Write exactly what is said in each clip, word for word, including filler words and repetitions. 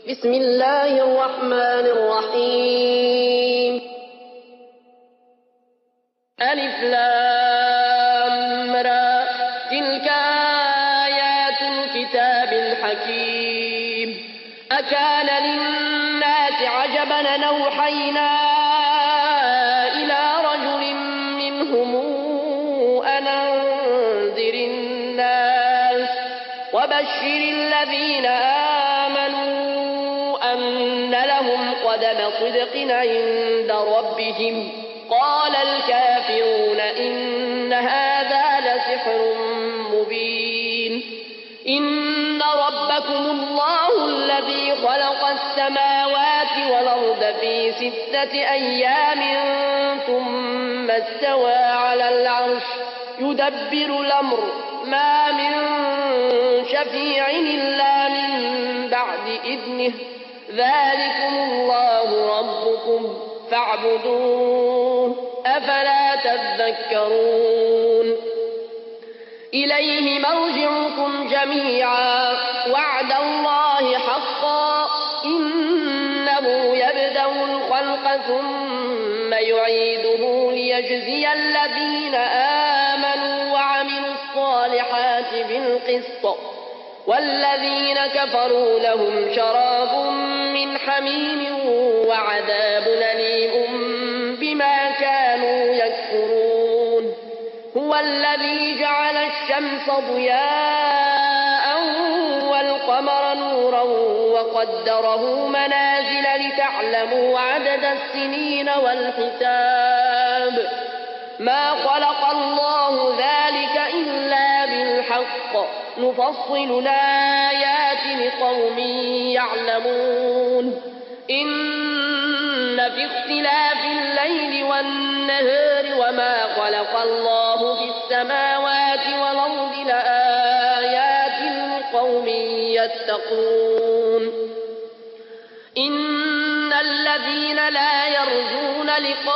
بسم الله الرحمن الرحيم. ألف لام را، تلك آيات الكتاب الحكيم. أكان للناس عجبا أن أوحينا إلى رجل منهم أن أنذر الناس وبشر الذين آمنوا أن لهم قدم صدق عند ربهم. قال الكافرون إن هذا لسحر مبين. إن ربكم الله الذي خلق السماوات والأرض في ستة أيام ثم استوى على العرش يدبر الأمر ما من شفيع إلا من بعد إذنه ذلكم الله ربكم فاعبدوه أفلا تذكرون. إليه مرجعكم جميعا وعد الله حقا إنه يبدأ الخلق ثم يعيده ليجزي الذين آمنوا وعملوا الصالحات بالقسط والذين كفروا لهم شراب من حميم وعذاب أليم بما كانوا يكفرون. هو الذي جعل الشمس ضياء والقمر نورا وقدره منازل لتعلموا عدد السنين والحساب. ما خلق الله ذلك إلا بالحق نفصل الآيات لقوم يعلمون. إن في اختلاف الليل والنهار وما خلق الله في السماوات والأرض لآيات لقوم يتقون. إن الذين لا يرجون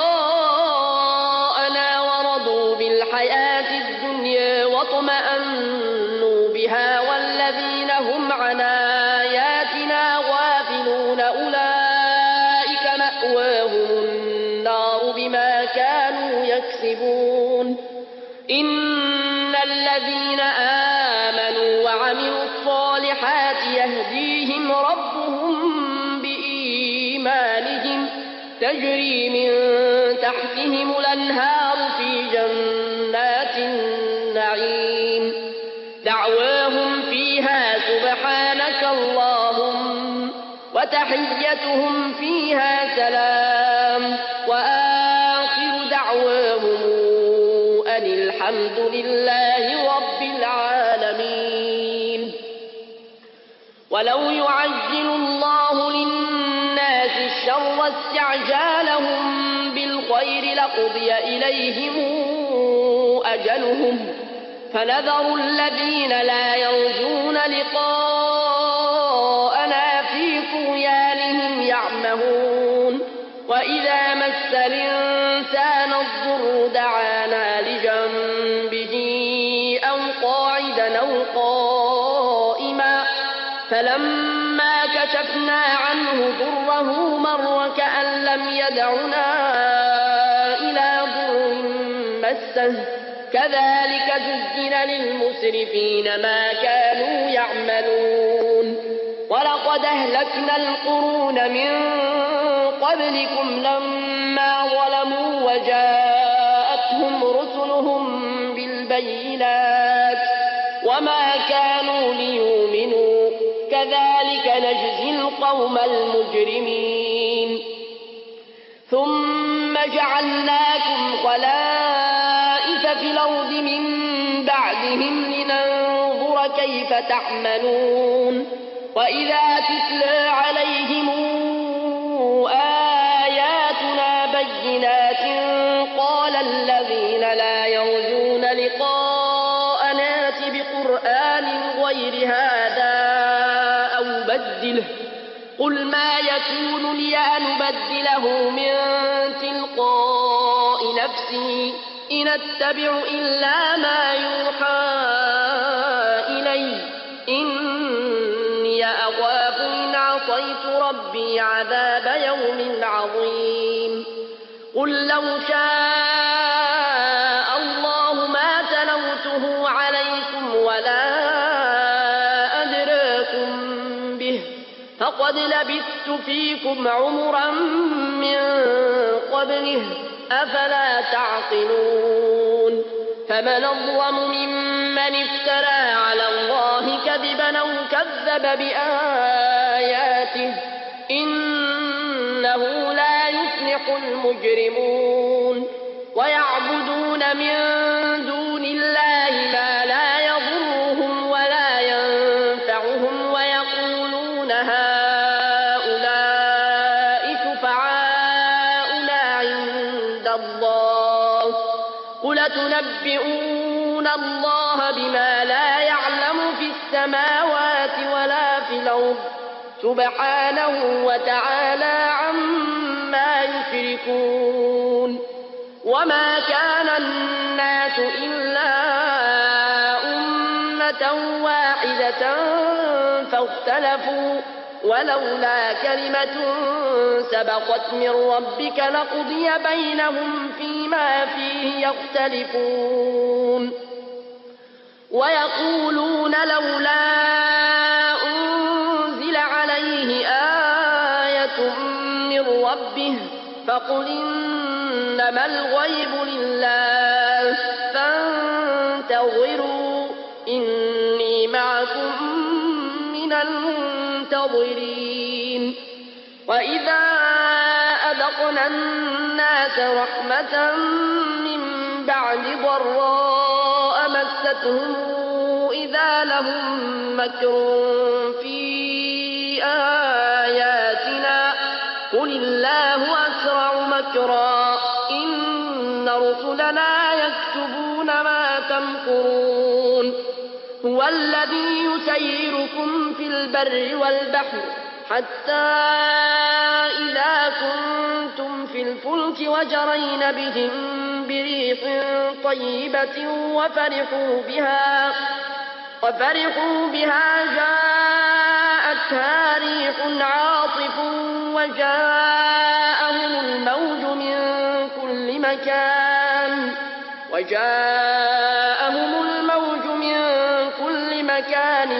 لقاءنا ورضوا بالحياة الدنيا واطمأنوا بها والذين هم عن آياتنا غافلون أولئك مأواهم النار بما كانوا يكسبون. إن الذين آمنوا وعملوا الصالحات يهديهم ربهم بإيمانهم تجري من تحتهم الأنهار في جنات النعيم دعواهم فيها سبحانك اللهم وتحيتهم فيها سلام وآخر دعواهم أن الحمد لله رب العالمين. ولو يعجل الله للناس الشر استعجالهم بالخير لقضي إليهم أجلهم فنذر الذين لا يرجون لقاءنا في طغيانهم يعمهون. وإذا مس الإنسان الضر دعانا لجنبه أو قاعدا أو قائما فلما كشفنا عنه ضره مر كأن لم يدعنا إلى ضر مسه كذلك زين للمسرفين ما كانوا يعملون. ولقد أهلكنا القرون من قبلكم لما ظلموا وجاءتهم رسلهم بالبينات وما كانوا ليؤمنوا كذلك نجزي القوم المجرمين. ثم جعلناكم خلائف في الأرض من بعدهم لننظر كيف تعملون. وإذا تتلى عليهم آياتنا بينات قال الذين لا يرجون لقاءنا ائت بقرآن غير هذا أو بدله قل ما يكون لي أن أبدله من تلقاء نفسي إن أتبع إلا ما يوحى إلي إني أخاف إن عصيت توقعت ربي عذاب يوم عظيم قل لو شاء الله ما تلوته عليكم ولا أدراكم به فقد لبثت فيكم عمرا من قبله أفلا تعقلون فمن أظلم ممن افترى على الله كذبا أو كذب بآياته إنه لا يفلح المجرمون ويعبدون من دون الله ما لا يضرهم ولا ينفعهم ويقولون هؤلاء شفعاؤنا عند الله قل تنبئون الله بما لا يعلم في السماوات ولا في الأرض سبحانه وتعالى عما يشركون وما كان الناس إلا أمة واحدة فاختلفوا ولولا كلمة سبقت من ربك لقضي بينهم فيما فيه يختلفون ويقولون لولا أنزل عليه آية من ربه فقل إنما الغيب لله فانتظروا إني معكم من المنتظرين وإذا أذقنا الناس رحمة من بعد ضراء مستهم إذا لهم مكر في آياتنا قل الله أسرع مكرا إن رسلنا يكتبون ما تمكرون هو الذي يسيركم في البر والبحر حتى إذا كنتم في الفلك وجرين بهم بريح طيبة وفرحوا بها وفرحوا بها جاءتها ريح عاصف وجاءهم الموج من كل مكان وجاءهم الموج من كل مكان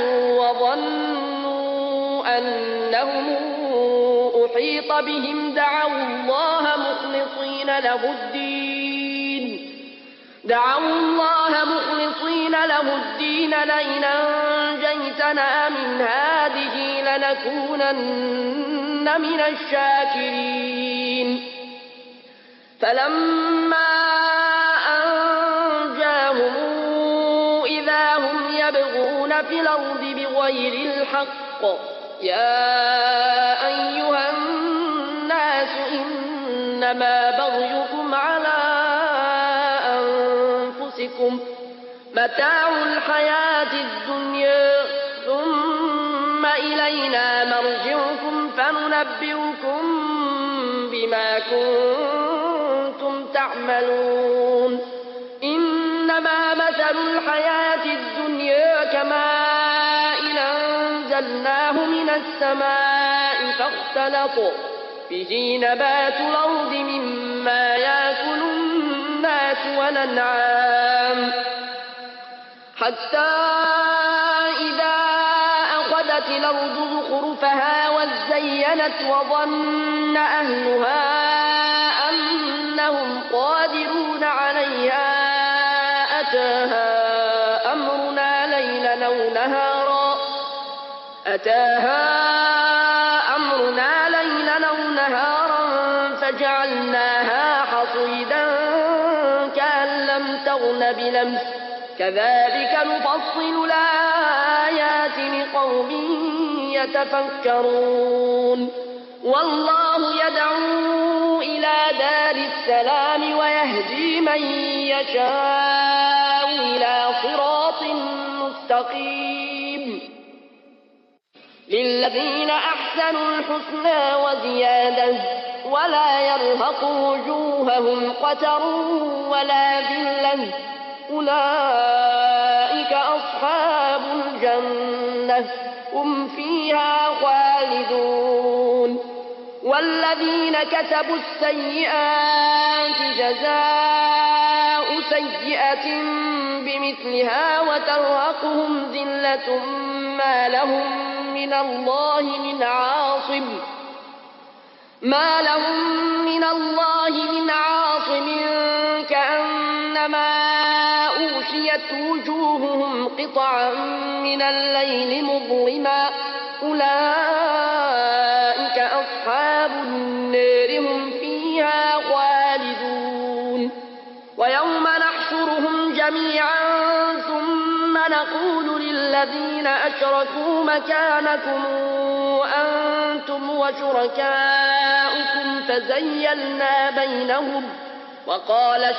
وظنوا أنهم أحيط بهم دعوا الله مخلصين له الدين دعوا الله مخلصين له الدين لئن أنجيتنا من هذه لنكونن من الشاكرين فلما أنجاهم إذا هم يبغون في الأرض بغير الحق يا أيها الناس إنما بغيكم على أنفسكم متاع الحياة الدنيا ثم إلينا مرجعكم فننبئكم بما كنتم تعملون إنما مثل الحياة الدنيا كماء أنزلناه من السماء فاختلط به نبات الأرض مما يأكل الناس والأنعام حتى إذا أخذت الأرض زخرفها وزينت وظن أهلها أنهم قادرون عليها أتاها أمرنا ليلا أو نهارا أتاها أمرنا ليلا أو نهارا فجعلناها حصيدا كأن لم تغن بلمس كذلك نفصل الآيات لقوم يتفكرون والله يدعو إلى دار السلام ويهدي من يشاء إلى صراط مستقيم للذين أحسنوا الحسنى وزيادة ولا يرهق وجوههم قتر ولا ذلة أولئك أصحاب الجنة هم فيها خالدون والذين كسبوا السيئات جزاء سيئة بمثلها وترهقهم ذلة ما لهم من الله من عاصم ما لهم من الله من عاصم كأنما أغشيت وجوههم قطعا من الليل مظلما أولئك أصحاب النار هم فيها خالدون ويوم نحشرهم جميعا ثم نقول للذين أشركوا مكانكم أنتم وشركاؤكم فزيلنا بينهم وقال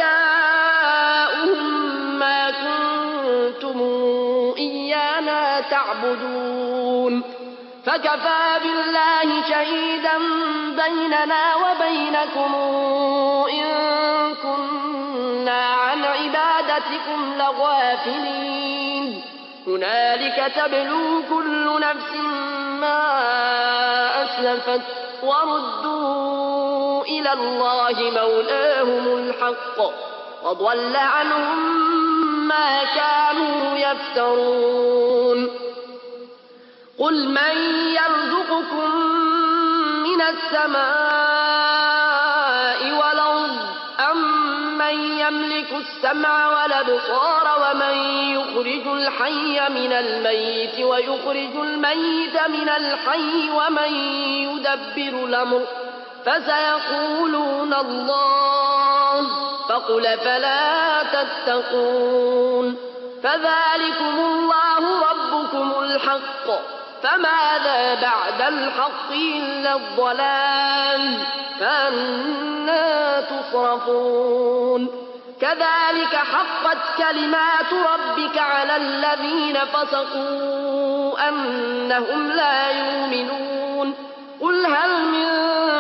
شركاؤهم ما كنتم إيانا تعبدون فكفى بالله شهيدا بيننا وبينكم إن كنا عن عبادتكم لغافلين هنالك تبلو كل نفس ما أسلفت وردوا إلى الله مولاهم الحق وضل عنهم ما كانوا يفترون قل من يرزقكم من السماء والأرض أم من يملك السمع والأبصار ومن يخرج الحي من الميت ويخرج الميت من الحي ومن يدبر الأمر فسيقولون الله فقل فلا تتقون فذلكم الله ربكم الحق فماذا بعد الحق إلا الضلال فأنى تصرفون كذلك حقت كلمات ربك على الذين فسقوا أنهم لا يؤمنون قل هل من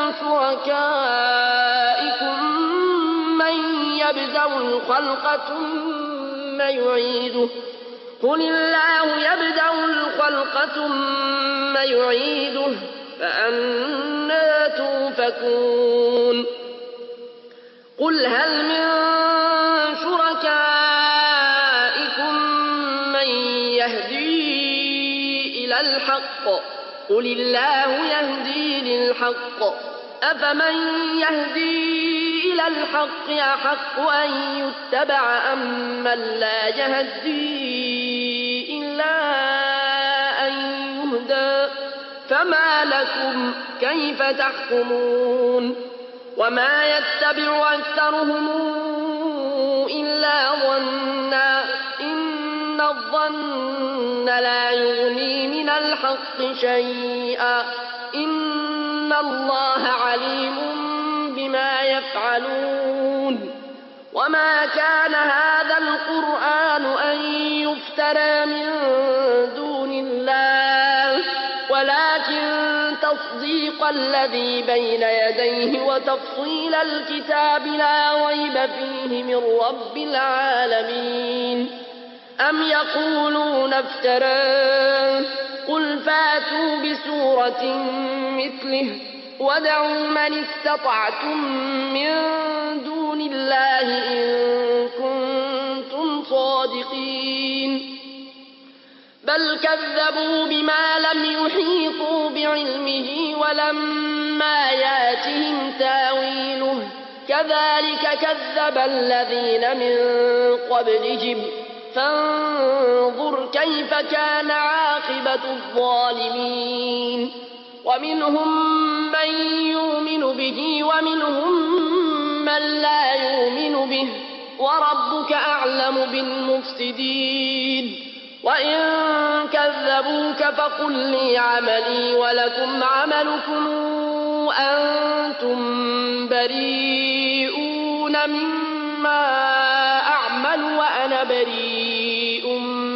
شركائكم من يبدأ الخلق ثم يعيده قل الله يبدأ الخلق ثم يعيده فأنى توفكون قل هل من شركائكم من يهدي إلى الحق قل الله يهدي للحق أفمن يهدي إلى الحق أحق أن يتبع أم من لا يهدي إلا أن يهدى فما لكم كيف تحكمون وما يتبع أكثرهم إلا ظنا إن الظن لا يغني من الحق شيئا إن الله عليم بما يفعلون وما كان هذا القرآن أن يفترى من دون الله ولكن تصديق الذي بين يديه وتفصيل الكتاب لا ريب فيه من رب العالمين أم يقولون افتراه قل فاتوا بسورة مثله وادعوا من استطعتم من دون الله إن كنتم صادقين بل كذبوا بما لم يحيطوا بعلمه ولما ياتهم تاويله كذلك كذب الذين من قبلهم فانظر كيف كان عاقبة الظالمين ومنهم من يؤمن به ومنهم من لا يؤمن به وربك أعلم بالمفسدين وإن كذبوك فقل لي عملي ولكم عملكم أنتم بريئون مما أعمل وأنا بريء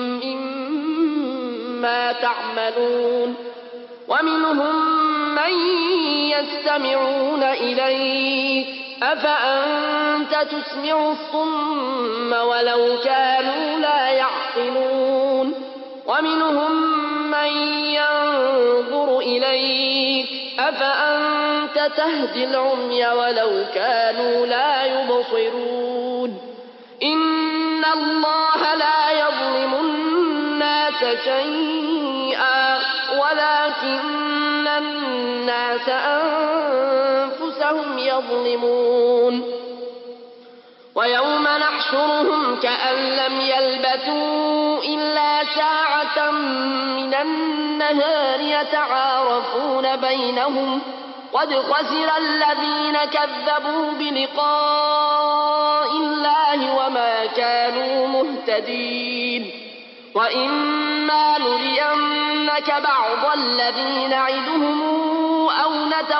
مما تعملون ومنهم من يستمعون إليك أفأنت تسمع الصم ولو كانوا لا يعقلون ومنهم من ينظر إليك أفأنت تهدي العمي ولو كانوا لا يبصرون إن الله لا يظلم الناس شيئا ولكن الناس أنفسهم يظلمون ويوم نحشرهم كأن لم يلبثوا إلا ساعة من النهار يتعارفون بينهم قد خسر الذين كذبوا بلقاء الله وما كانوا مهتدين وإما نرينك بعض الذي نعدهم أو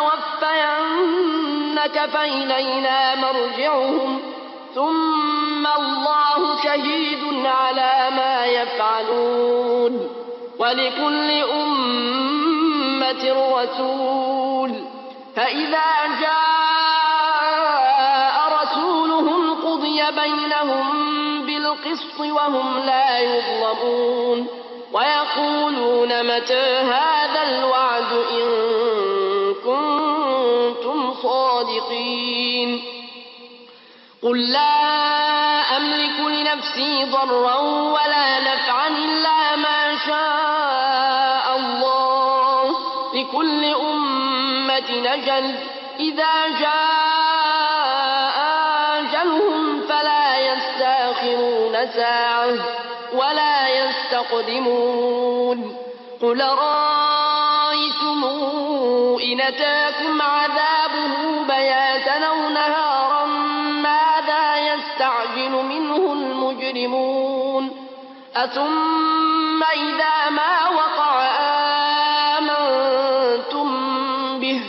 نتوفينك فإلينا مرجعهم ثم الله شهيد على ما يفعلون ولكل أمة رسول فإذا جاء رسولهم قضي بينهم بالقسط وهم لا يظلمون ويقولون متى هذا الوعد إن كنتم صادقين قل لا أملك لنفسي ضرا ولا نفعا إلا ما شاء الله لكل أمة أجل إذا جاء أجلهم فلا يستأخرون ساعة ولا يستقدمون قل رأيتم إن أتاكم عذابه بياتا أو نهارا ماذا يستعجل منه المجرمون أثم إذا ما وقع آمنتم به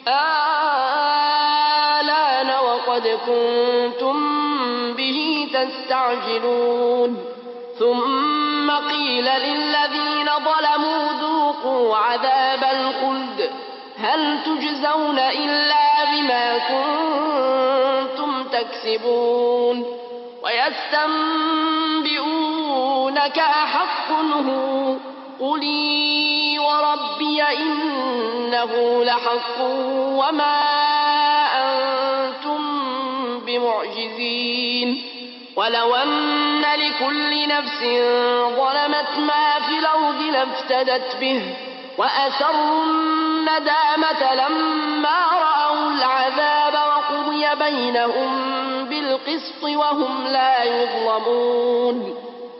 آلان وقد كنتم به تستعجلون ثم قيل للذين ظلموا ذوقوا عذاب الخلد هل تجزون إلا بما كنتم تكسبون ويستنبئونك أحق هو قل إي وربي إنه لحق وما أنتم بمعجزين ولو أن لكل نفس ظلمت ما في الأرض لافتدت به وأسروا الندامة لما رأوا العذاب وقضي بينهم بالقسط وهم لا يظلمون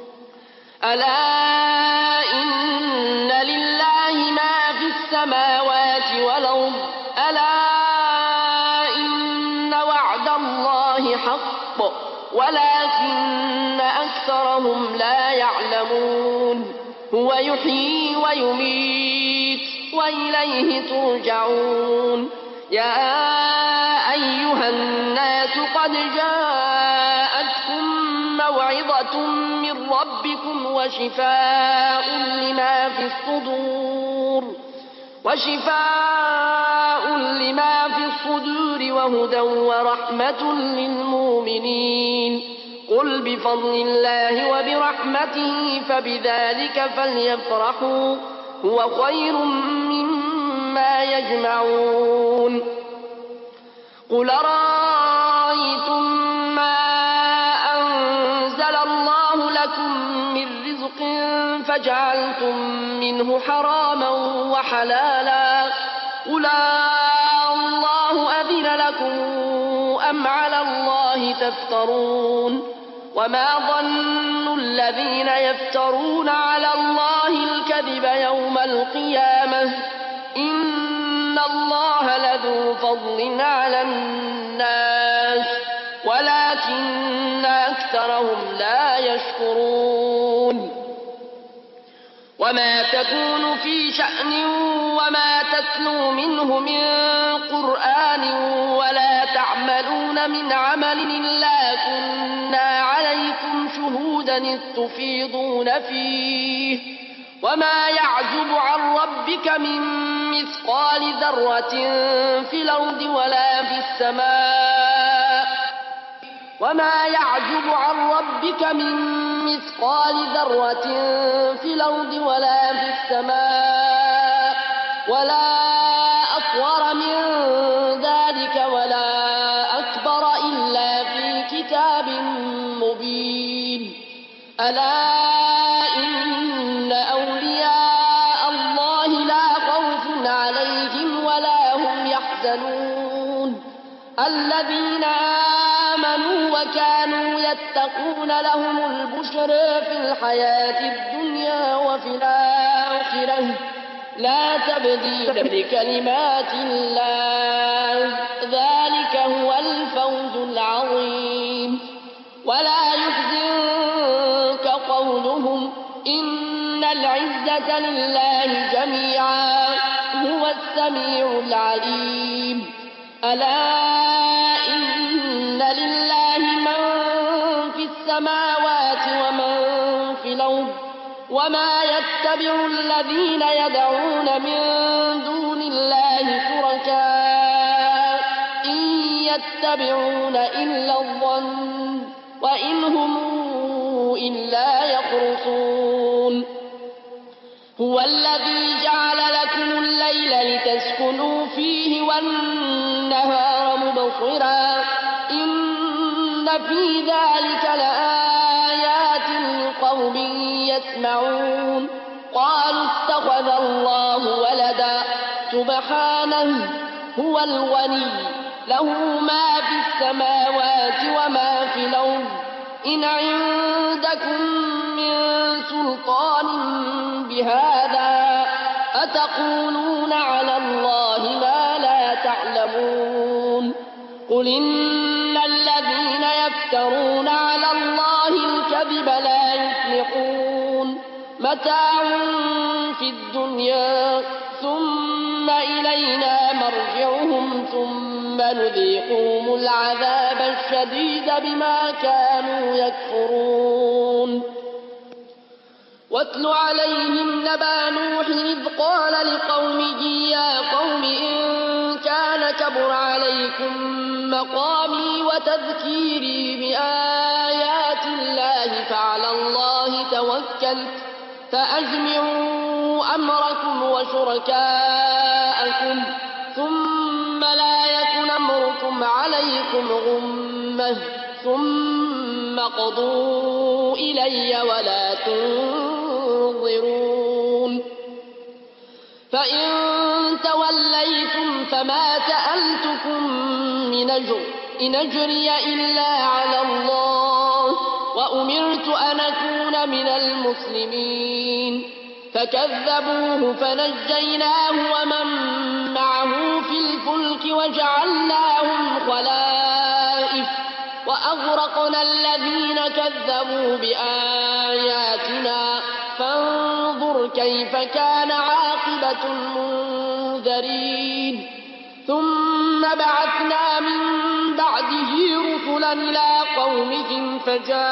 ألا إن لله ما في السماوات والأرض ألا إن وعد الله حق ولكن أكثرهم لا يعلمون هو يحيي ويميت وإليه ترجعون يا أيها الناس قد جاءتكم موعظة من ربكم وشفاء لما في الصدور وشفاء لما في الصدور وهدى ورحمة للمؤمنين قل بفضل الله وبرحمته فبذلك فليفرحوا هو خير مما يجمعون قل رأيتم ما أنزل الله لكم من رزق فجعلتم منه حراما وحلالا قل الله أذن لكم أم على الله تفترون وما ظن الذين يفترون على الله الكذب يوم القيامة إن الله لذو فضل على الناس ولكن أكثرهم لا يشكرون وما تكون في شأن وما تتلو منه من قرآن ولا تعملون من عمل إلا كنا عليكم شهودا إذ تفيضون فيه وما يعزب عن ربك من مثقال ذرة في الأرض ولا في السماء وما يعزب عن ربك من مثقال ذرة في الأرض ولا في السماء ولا أصغر ألا إن أولياء الله لا خوف عليهم ولا هم يحزنون الذين آمنوا وكانوا يتقون لهم البشر في الحياة الدنيا وفي الآخرة لا تبديل لكلمات الله ذلك هو الفوز العظيم ولا يحزنك قولهم إن العزة لله جميعا هو السميع العليم ألا إن لله من في السماوات ومن في الأرض وما يتبع الذين يدعون من دون الله شركاء إن يتبعون إلا الظن وإن هم إلا يخرصون هو الذي جعل لكم الليل لتسكنوا فيه والنهار مبصرا إن في ذلك لآيات لقوم يسمعون قالوا اتخذ الله ولدا سبحانه هو الغني له ما في السماوات وما في الأرض إن عندكم من سلطان بهذا أتقولون على الله ما لا تعلمون قل إن الذين يفترون على الله الكذب لا يفلحون متاع في الدنيا ثم إلينا مرجعهم ثم نذيقهم العذاب الشديد بما كانوا يكفرون واتل عليهم نبأ نوح إذ قال لقومه يا قوم إن كان كبر عليكم مقامي وتذكيري بآيات الله فعلى الله توكلت فأجمعوا أمركم وشركاءكم ثم لا يكن أمركم عليكم غمة ثم قضوا إلي ولا تنظرون فإن توليتم فما سألتكم من أجر إن أجري إلا على الله وأمرت أن أكون من المسلمين فكذبوه فنجيناه ومن معه في الفلك وجعلناهم خلائف وأغرقنا الذين كذبوا بآياتنا فانظر كيف كان عاقبة المنذرين ثم بعثنا من بعده رسلا إلى قومهم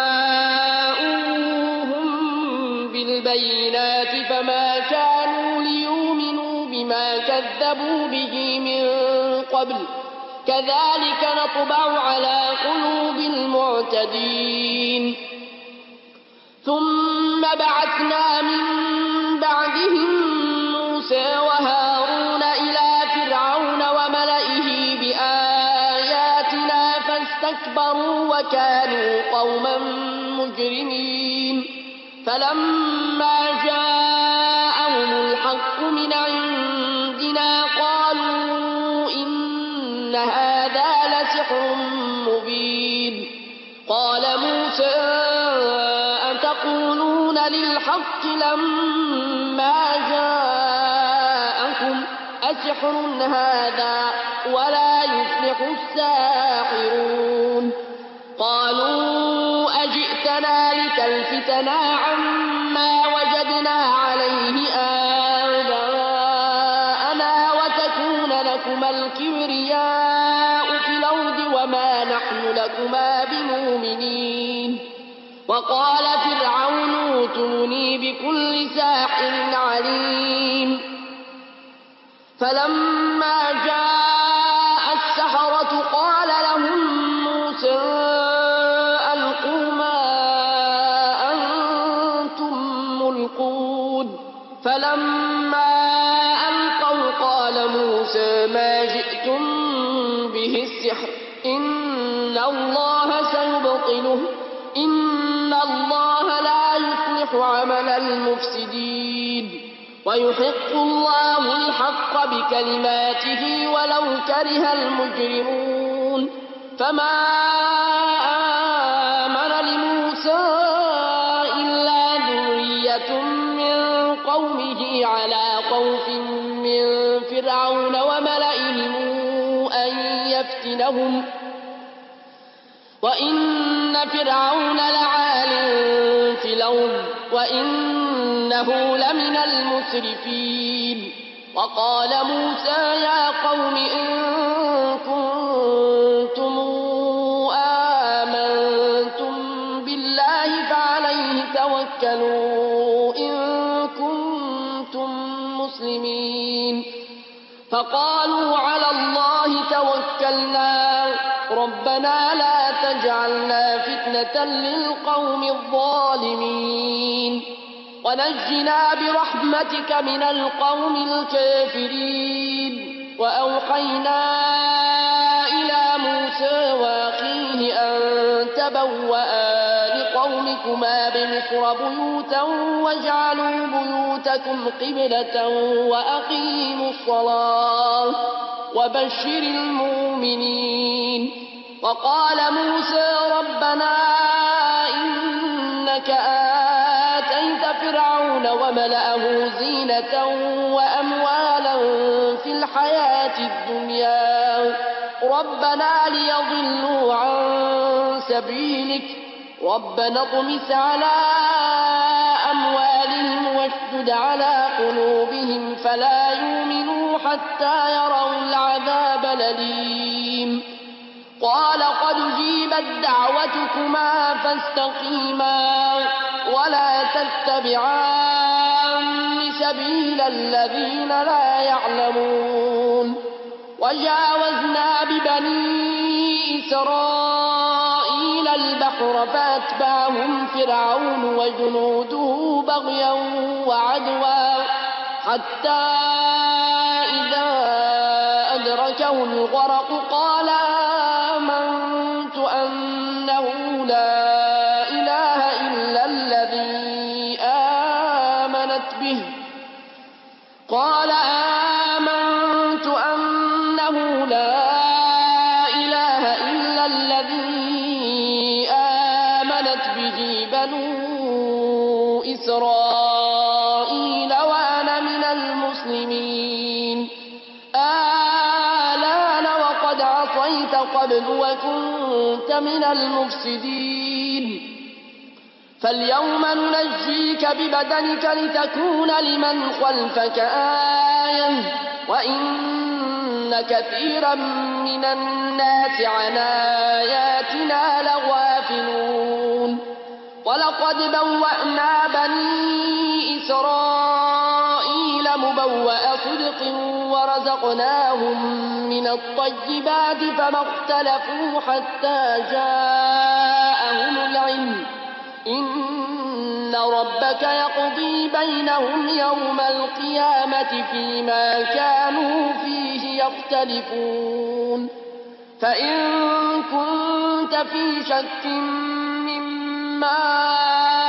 فجاءوهم بالبينات فما كانوا ليؤمنوا بما كذبوا به من قبل كذلك نطبع على قلوب المعتدين ثم بعثنا من بعدهم موسى وهارون إلى فرعون وملئه بآياتنا فاستكبروا وكانوا قوما مجرمين فلما جاءهم الحق من عندنا قالوا إن هذا لسحر مبين قال موسى أتقولون للحق لما جاءكم أسحر هذا ولا يفلح الساحرون قالوا أجئتنا لتلفتنا عما وجدنا عليه آباءنا وتكون لكما الكبرياء في الأرض وما نحن لكما بمؤمنين وقال فرعون ائتوني بكل ساحر عليم فلما جاء السحرة قال لهم موسى ألقوا ما أنتم ملقون فلما ألقوا قال موسى ما جئتم به السحر إن الله سيبطله إن الله لا يصلح عمل المفسدين ويحق الله الحق بكلماته ولو كره المجرمون فما آمن لموسى إلا ذرية من قومه على خوف من فرعون وملئهم أن يفتنهم وإن فرعون لعال في الأرض وإنه لمن المسرفين وقال موسى يا قوم إن كنتم آمنتم بالله فعليه توكلوا إن كنتم مسلمين فقالوا على الله توكلنا ربنا لا تجعلنا فتنة للقوم الظالمين ونجنا برحمتك من القوم الكافرين وأوحينا إلى موسى وأخيه أن تبوأ لقومكما بمصر بيوتا واجعلوا بيوتكم قبلة وأقيموا الصلاة وبشر المؤمنين وقال موسى ربنا إنك آتيت فرعون وملأه زينة وأموالا في الحياة الدنيا ربنا ليضلوا عن سبيلك ربنا اطمس على أموالهم واشدد على قلوبهم فلا يؤمنوا حتى يروا العذاب الأليم قال قد جيبت دعوتكما فاستقيما ولا تتبعان سبيل الذين لا يعلمون وجاوزنا ببني إسرائيل البحر فأتبعهم فرعون وجنوده بغيا وعدوا حتى إذا أدركه الغرق قال آمنت أنه لا إله إلا الذي آمنت به قال آمنت أنه لا إله إلا الذي آمنت به بنو إسرائيل وأنا من المسلمين آلان وقد عصيت قبل وكنت من المفسدين فاليوم ننجيك ببدنك لتكون لمن خلفك آية وإن كثيرا من الناس عن آياتنا لغافلون ولقد بوأنا بني إسرائيل مبوأ صدق ورزقناهم من الطيبات فما اختلفوا حتى جاءهم العلم إن ربك يقضي بينهم يوم القيامة فيما كانوا فيه يختلفون فإن كنت في شك مما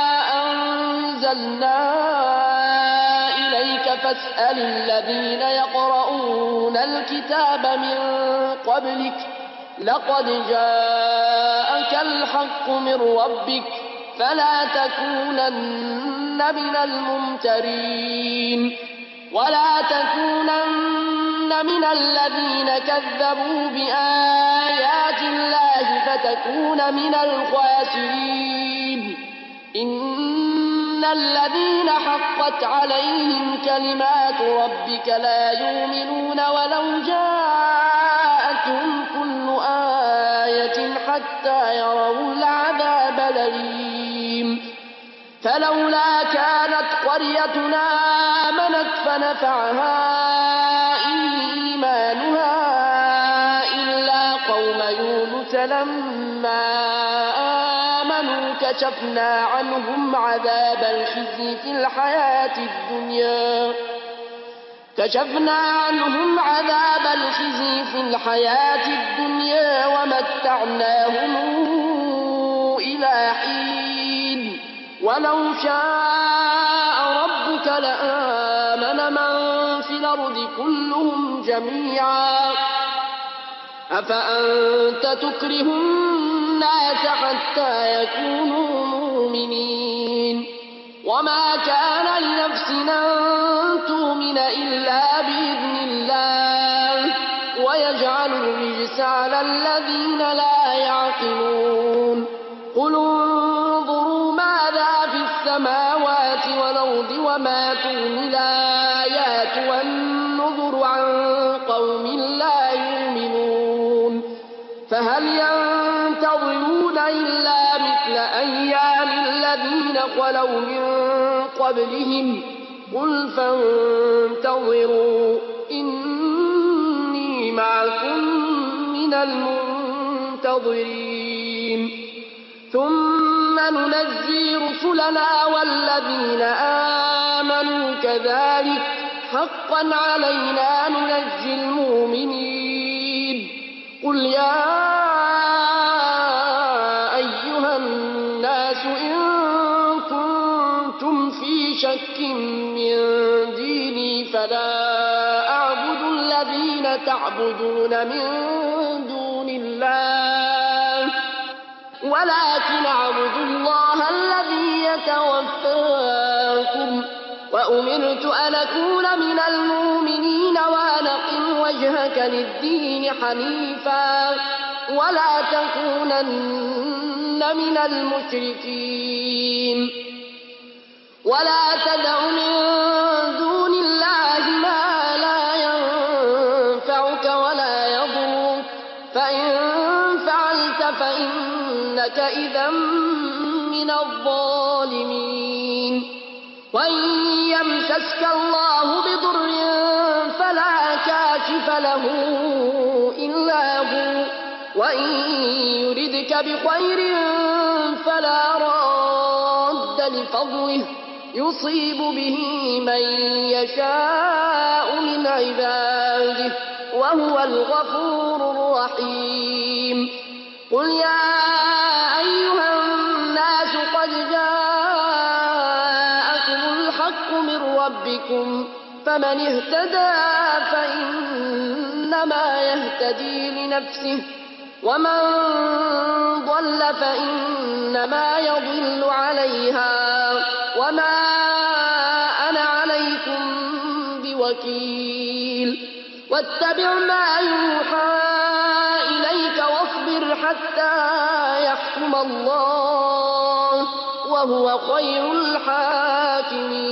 أنزلنا إليك فاسأل الذين يقرؤون الكتاب من قبلك لقد جاءك الحق من ربك فلا تكونن من الممترين ولا تكونن من الذين كذبوا بآيات الله فتكون من الخاسرين إن الذين حقت عليهم كلمات ربك لا يؤمنون ولو جاءتهم كل آية حتى يروا العذاب الأليم فلولا كانت قريتنا آمنت فنفعها إيمانها إلا قوم يونس لما آمنوا كشفنا عنهم عذاب الخزي في الحياة الدنيا كشفنا عنهم عذاب الخزي في الحياة الدنيا ومتعناهم إلى حين ولو شاء ربك لآمن من في الأرض كلهم جميعا أفأنت تكره الناس حتى يكونوا مؤمنين وما كان لنفس أن تؤمن إلا بإذن الله ويجعل الرجس على الذين لا يعقلون قل انظروا ماذا في السماوات والأرض وما تغني الآيات والنذر عن قوم لا يؤمنون فهل ينتظرون إلا مثل أيام الذين خلوا من قبلهم قل فانتظروا إني معكم من المنتظرين ثم ننجي رسلنا والذين آمنوا كذلك حقا علينا ننجي المؤمنين قل يا أيها الناس إن كنتم في شك من ديني فلا أعبد الذين تعبدون من دون الله ولكن اعبد الله الذي يتوفاكم وأمرت أن أكون من المؤمنين وأن أقم وجهك للدين حنيفا ولا تكونن من المشركين ولا تدع من دون الله ما لا ينفعك ولا يضرك فإن فعلت فإنك إذا من الظالمين وإن يمسسك الله بضر فلا كاشف له إلا هو وإن يردك بخير فلا راد لفضله يصيب به من يشاء من عباده وهو الغفور الرحيم قل يا أيها الناس قد جاءكم الحق من ربكم فمن اهتدى فإنما يهتدي لنفسه ومن ضل فإنما يضل عليها وما أنا عليكم بوكيل واتبع ما يوحى إليك واصبر حتى يحكم الله وهو خير الحاكمين